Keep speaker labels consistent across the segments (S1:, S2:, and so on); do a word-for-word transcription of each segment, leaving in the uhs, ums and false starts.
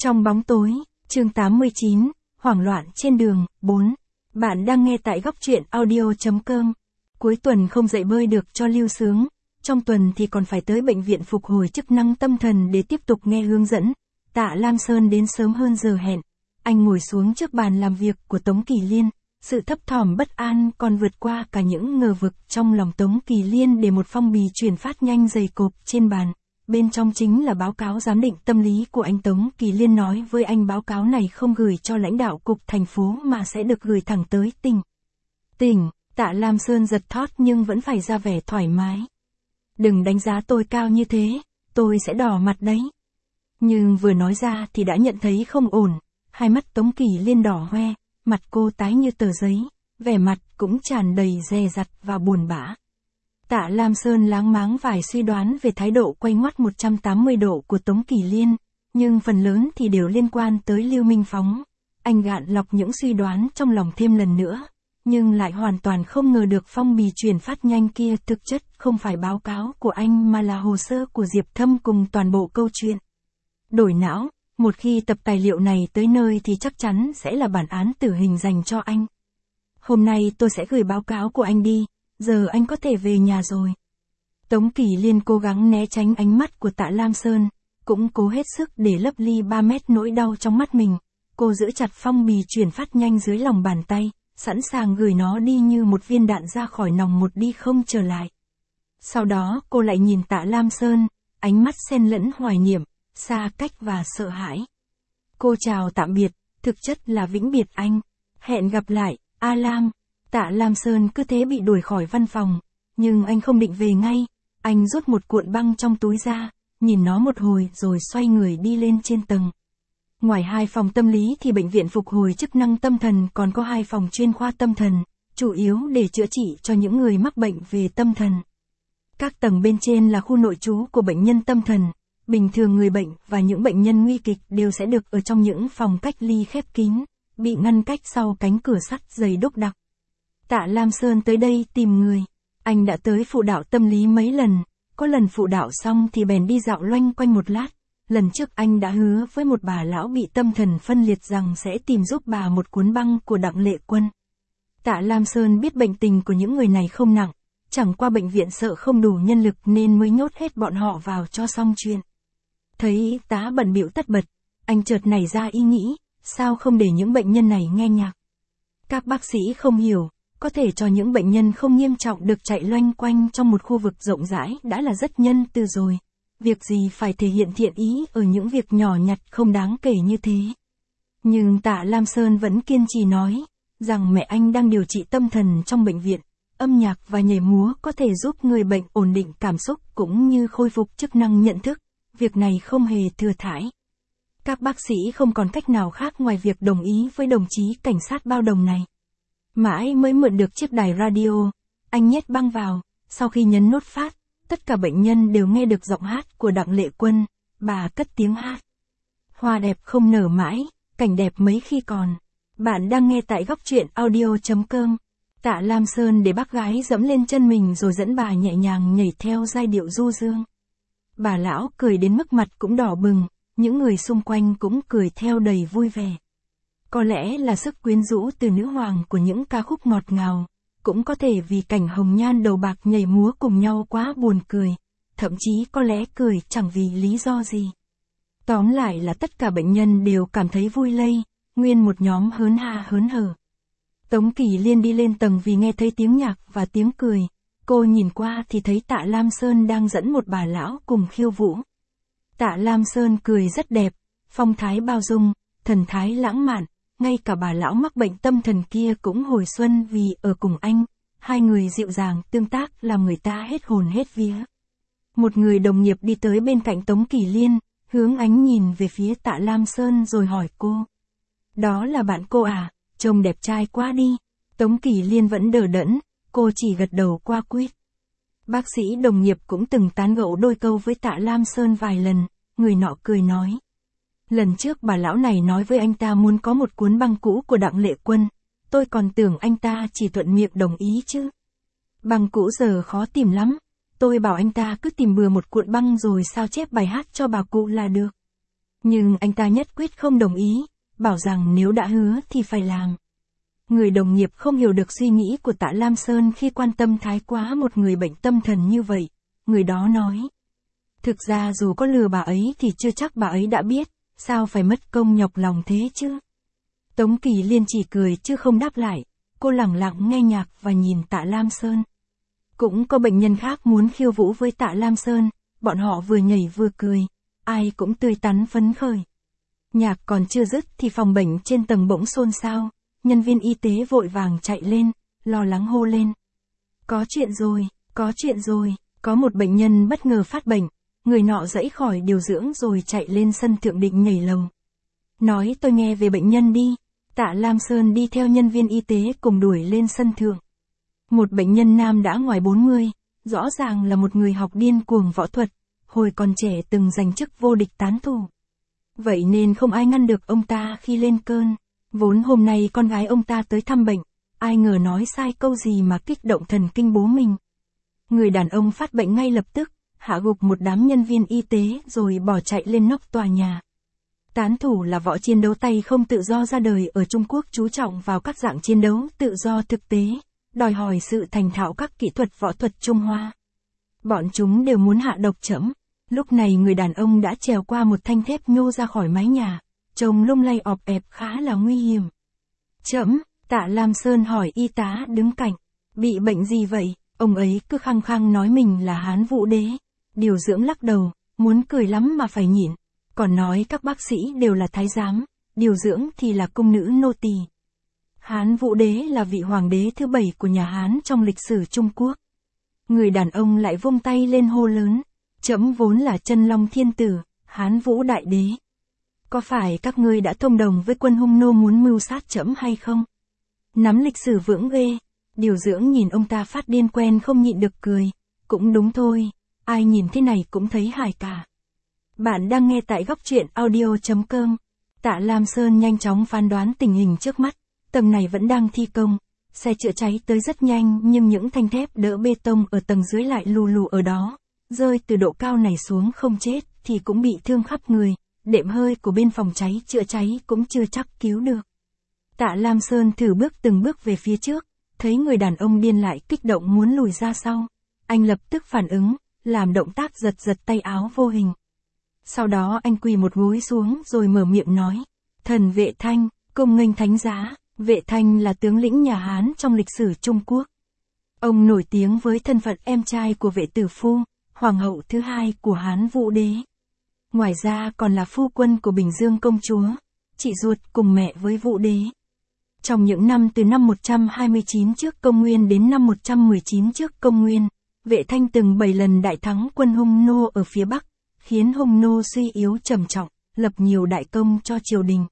S1: Trong bóng tối, chương tám mươi chín, hoảng loạn trên đường, bốn. Bạn đang nghe tại góc truyện audio chấm com. Cuối tuần không dậy bơi được cho lưu sướng, trong tuần thì còn phải tới bệnh viện phục hồi chức năng tâm thần để tiếp tục nghe hướng dẫn. Tạ Lam Sơn đến sớm hơn giờ hẹn. Anh ngồi xuống trước bàn làm việc của Tống Kỳ Liên, sự thấp thỏm bất an còn vượt qua cả những ngờ vực trong lòng Tống Kỳ Liên để một phong bì chuyển phát nhanh dày cộp trên bàn. Bên trong chính là báo cáo giám định tâm lý của anh. Tống Kỳ Liên nói với anh báo cáo này không gửi cho lãnh đạo cục thành phố mà sẽ được gửi thẳng tới tỉnh. Tỉnh, Tạ Lam Sơn giật thót nhưng vẫn phải ra vẻ thoải mái. Đừng đánh giá tôi cao như thế, tôi sẽ đỏ mặt đấy. Nhưng vừa nói ra thì đã nhận thấy không ổn, hai mắt Tống Kỳ Liên đỏ hoe, mặt cô tái như tờ giấy, vẻ mặt cũng tràn đầy dè dặt và buồn bã. Tạ Lam Sơn láng máng vài suy đoán về thái độ quay ngoắt một trăm tám mươi độ của Tống Kỳ Liên, nhưng phần lớn thì đều liên quan tới Lưu Minh Phóng. Anh gạn lọc những suy đoán trong lòng thêm lần nữa, nhưng lại hoàn toàn không ngờ được phong bì chuyển phát nhanh kia thực chất không phải báo cáo của anh mà là hồ sơ của Diệp Thâm cùng toàn bộ câu chuyện. Đổi não, một khi tập tài liệu này tới nơi thì chắc chắn sẽ là bản án tử hình dành cho anh. Hôm nay tôi sẽ gửi báo cáo của anh đi. Giờ anh có thể về nhà rồi. Tống Kỳ Liên cố gắng né tránh ánh mắt của Tạ Lam Sơn, cũng cố hết sức để lấp ly ba mét nỗi đau trong mắt mình. Cô giữ chặt phong bì chuyển phát nhanh dưới lòng bàn tay, sẵn sàng gửi nó đi như một viên đạn ra khỏi nòng một đi không trở lại. Sau đó cô lại nhìn Tạ Lam Sơn, ánh mắt xen lẫn hoài niệm, xa cách và sợ hãi. Cô chào tạm biệt, thực chất là vĩnh biệt anh. Hẹn gặp lại, A Lam. Tạ Lam Sơn cứ thế bị đuổi khỏi văn phòng, nhưng anh không định về ngay, anh rút một cuộn băng trong túi ra, nhìn nó một hồi rồi xoay người đi lên trên tầng. Ngoài hai phòng tâm lý thì bệnh viện phục hồi chức năng tâm thần còn có hai phòng chuyên khoa tâm thần, chủ yếu để chữa trị cho những người mắc bệnh về tâm thần. Các tầng bên trên là khu nội trú của bệnh nhân tâm thần, bình thường người bệnh và những bệnh nhân nguy kịch đều sẽ được ở trong những phòng cách ly khép kín, bị ngăn cách sau cánh cửa sắt dày đúc đặc. Tạ Lam Sơn tới đây tìm người. Anh đã tới phụ đạo tâm lý mấy lần, có lần phụ đạo xong thì bèn đi dạo loanh quanh một lát. Lần trước anh đã hứa với một bà lão bị tâm thần phân liệt rằng sẽ tìm giúp bà một cuốn băng của Đặng Lệ Quân. Tạ Lam Sơn biết bệnh tình của những người này không nặng, chẳng qua bệnh viện sợ không đủ nhân lực nên mới nhốt hết bọn họ vào cho xong chuyện. Thấy y tá bận bịu tất bật, anh chợt nảy ra ý nghĩ, sao không để những bệnh nhân này nghe nhạc. Các bác sĩ không hiểu, có thể cho những bệnh nhân không nghiêm trọng được chạy loanh quanh trong một khu vực rộng rãi đã là rất nhân từ rồi. Việc gì phải thể hiện thiện ý ở những việc nhỏ nhặt không đáng kể như thế. Nhưng Tạ Lam Sơn vẫn kiên trì nói, rằng mẹ anh đang điều trị tâm thần trong bệnh viện, âm nhạc và nhảy múa có thể giúp người bệnh ổn định cảm xúc cũng như khôi phục chức năng nhận thức, việc này không hề thừa thãi. Các bác sĩ không còn cách nào khác ngoài việc đồng ý với đồng chí cảnh sát bao đồng này. Mãi mới mượn được chiếc đài radio, anh nhét băng vào, sau khi nhấn nốt phát, tất cả bệnh nhân đều nghe được giọng hát của Đặng Lệ Quân, bà cất tiếng hát. Hoa đẹp không nở mãi, cảnh đẹp mấy khi còn. Bạn đang nghe tại góc truyện audio chấm com. Tạ Lam Sơn để bác gái dẫm lên chân mình rồi dẫn bà nhẹ nhàng nhảy theo giai điệu du dương. Bà lão cười đến mức mặt cũng đỏ bừng, những người xung quanh cũng cười theo đầy vui vẻ. Có lẽ là sức quyến rũ từ nữ hoàng của những ca khúc ngọt ngào, cũng có thể vì cảnh hồng nhan đầu bạc nhảy múa cùng nhau quá buồn cười, thậm chí có lẽ cười chẳng vì lý do gì. Tóm lại là tất cả bệnh nhân đều cảm thấy vui lây, nguyên một nhóm hớn ha hớn hở. Tống Kỳ Liên đi lên tầng vì nghe thấy tiếng nhạc và tiếng cười, cô nhìn qua thì thấy Tạ Lam Sơn đang dẫn một bà lão cùng khiêu vũ. Tạ Lam Sơn cười rất đẹp, phong thái bao dung, thần thái lãng mạn. Ngay cả bà lão mắc bệnh tâm thần kia cũng hồi xuân vì ở cùng anh, hai người dịu dàng tương tác làm người ta hết hồn hết vía. Một người đồng nghiệp đi tới bên cạnh Tống Kỳ Liên, hướng ánh nhìn về phía Tạ Lam Sơn rồi hỏi cô. Đó là bạn cô à, trông đẹp trai quá đi. Tống Kỳ Liên vẫn đờ đẫn, cô chỉ gật đầu qua quýt. Bác sĩ đồng nghiệp cũng từng tán gẫu đôi câu với Tạ Lam Sơn vài lần, người nọ cười nói. Lần trước bà lão này nói với anh ta muốn có một cuốn băng cũ của Đặng Lệ Quân, tôi còn tưởng anh ta chỉ thuận miệng đồng ý chứ. Băng cũ giờ khó tìm lắm, tôi bảo anh ta cứ tìm bừa một cuộn băng rồi sao chép bài hát cho bà cụ là được. Nhưng anh ta nhất quyết không đồng ý, bảo rằng nếu đã hứa thì phải làm. Người đồng nghiệp không hiểu được suy nghĩ của Tạ Lam Sơn khi quan tâm thái quá một người bệnh tâm thần như vậy. Người đó nói. Thực ra dù có lừa bà ấy thì chưa chắc bà ấy đã biết, sao phải mất công nhọc lòng thế chứ. Tống Kỳ Liên chỉ cười chứ không đáp lại, cô lẳng lặng nghe nhạc và nhìn Tạ Lam Sơn. Cũng có bệnh nhân khác muốn khiêu vũ với Tạ Lam Sơn, bọn họ vừa nhảy vừa cười, ai cũng tươi tắn phấn khởi. Nhạc còn chưa dứt thì phòng bệnh trên tầng bỗng xôn xao, nhân viên y tế vội vàng chạy lên, lo lắng hô lên. Có chuyện rồi, có chuyện rồi, có một bệnh nhân bất ngờ phát bệnh, người nọ dãy khỏi điều dưỡng rồi chạy lên sân thượng định nhảy lầu. Nói tôi nghe về bệnh nhân đi. Tạ Lam Sơn đi theo nhân viên y tế cùng đuổi lên sân thượng. Một bệnh nhân nam đã ngoài bốn mươi, rõ ràng là một người học điên cuồng võ thuật, hồi còn trẻ từng giành chức vô địch tán thủ. Vậy nên không ai ngăn được ông ta khi lên cơn. Vốn hôm nay con gái ông ta tới thăm bệnh, ai ngờ nói sai câu gì mà kích động thần kinh bố mình. Người đàn ông phát bệnh ngay lập tức, hạ gục một đám nhân viên y tế rồi bỏ chạy lên nóc tòa nhà. Tán thủ là võ chiến đấu tay không tự do ra đời ở Trung Quốc, chú trọng vào các dạng chiến đấu tự do thực tế, đòi hỏi sự thành thạo các kỹ thuật võ thuật Trung Hoa. Bọn chúng đều muốn hạ độc trẫm. Lúc này người đàn ông đã trèo qua một thanh thép nhô ra khỏi mái nhà, trông lung lay ọp ẹp khá là nguy hiểm. Trẫm, Tạ Lam Sơn hỏi y tá đứng cạnh, bị bệnh gì vậy? Ông ấy cứ khăng khăng nói mình là Hán Vũ Đế. Điều dưỡng lắc đầu, muốn cười lắm mà phải nhịn. Còn nói các bác sĩ đều là thái giám, điều dưỡng thì là cung nữ nô tỳ. Hán Vũ Đế là vị hoàng đế thứ bảy của nhà Hán trong lịch sử Trung Quốc. Người đàn ông lại vung tay lên hô lớn, trẫm vốn là Chân Long Thiên Tử, Hán Vũ Đại Đế. Có phải các ngươi đã thông đồng với quân Hung Nô muốn mưu sát trẫm hay không? Nắm lịch sử vững ghê. Điều dưỡng nhìn ông ta phát điên quen không nhịn được cười. Cũng đúng thôi, ai nhìn thế này cũng thấy hài cả. Bạn đang nghe tại góc truyện audio chấm com. Tạ Lam Sơn nhanh chóng phán đoán tình hình trước mắt. Tầng này vẫn đang thi công. Xe chữa cháy tới rất nhanh nhưng những thanh thép đỡ bê tông ở tầng dưới lại lù lù ở đó. Rơi từ độ cao này xuống không chết thì cũng bị thương khắp người. Đệm hơi của bên phòng cháy chữa cháy cũng chưa chắc cứu được. Tạ Lam Sơn thử bước từng bước về phía trước. Thấy người đàn ông điên lại kích động muốn lùi ra sau. Anh lập tức phản ứng, làm động tác giật giật tay áo vô hình. Sau đó anh quỳ một gối xuống rồi mở miệng nói. Thần Vệ Thanh, công nghênh thánh giá. Vệ Thanh là tướng lĩnh nhà Hán trong lịch sử Trung Quốc. Ông nổi tiếng với thân phận em trai của Vệ Tử Phu, hoàng hậu thứ hai của Hán Vũ Đế. Ngoài ra còn là phu quân của Bình Dương công chúa, chị ruột cùng mẹ với Vũ Đế. Trong những năm từ năm một trăm hai mươi chín trước công nguyên đến năm một trăm mười chín trước công nguyên, Vệ Thanh từng bảy lần đại thắng quân Hung Nô ở phía Bắc, khiến Hung Nô suy yếu trầm trọng, lập nhiều đại công cho triều đình.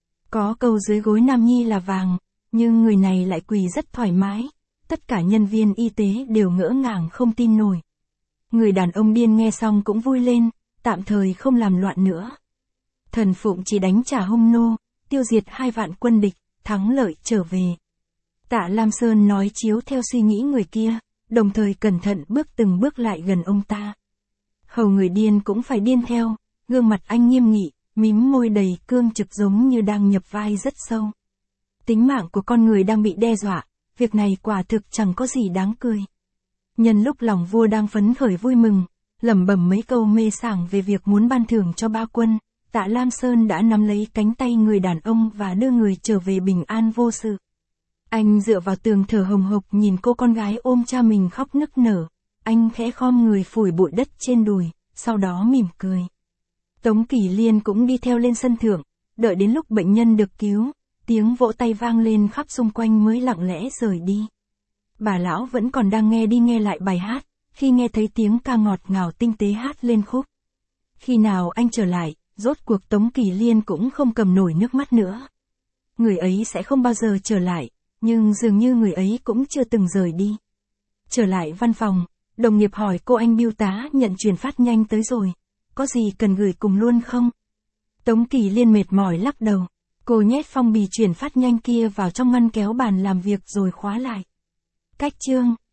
S1: Có câu dưới gối Nam Nhi là vàng, nhưng người này lại quỳ rất thoải mái, tất cả nhân viên y tế đều ngỡ ngàng không tin nổi. Người đàn ông điên nghe xong cũng vui lên, tạm thời không làm loạn nữa. Thần phụng chỉ đánh trả Hung Nô, tiêu diệt hai vạn quân địch, thắng lợi trở về. Tạ Lam Sơn nói chiếu theo suy nghĩ người kia, đồng thời cẩn thận bước từng bước lại gần ông ta. Hầu người điên cũng phải điên theo, gương mặt anh nghiêm nghị, mím môi đầy cương trực giống như đang nhập vai rất sâu. Tính mạng của con người đang bị đe dọa, việc này quả thực chẳng có gì đáng cười. Nhân lúc lòng vua đang phấn khởi vui mừng, lẩm bẩm mấy câu mê sảng về việc muốn ban thưởng cho ba quân, Tạ Lam Sơn đã nắm lấy cánh tay người đàn ông và đưa người trở về bình an vô sự. Anh dựa vào tường thở hồng hộc nhìn cô con gái ôm cha mình khóc nức nở. Anh khẽ khom người phủi bụi đất trên đùi, sau đó mỉm cười. Tống Kỳ Liên cũng đi theo lên sân thượng, đợi đến lúc bệnh nhân được cứu, tiếng vỗ tay vang lên khắp xung quanh mới lặng lẽ rời đi. Bà lão vẫn còn đang nghe đi nghe lại bài hát, khi nghe thấy tiếng ca ngọt ngào tinh tế hát lên khúc. Khi nào anh trở lại, rốt cuộc Tống Kỳ Liên cũng không cầm nổi nước mắt nữa. Người ấy sẽ không bao giờ trở lại, nhưng dường như người ấy cũng chưa từng rời đi. Trở lại văn phòng, đồng nghiệp hỏi cô anh bưu tá nhận truyền phát nhanh tới rồi, có gì cần gửi cùng luôn không? Tống Kỳ Liên mệt mỏi lắc đầu, cô nhét phong bì truyền phát nhanh kia vào trong ngăn kéo bàn làm việc rồi khóa lại. Cách chương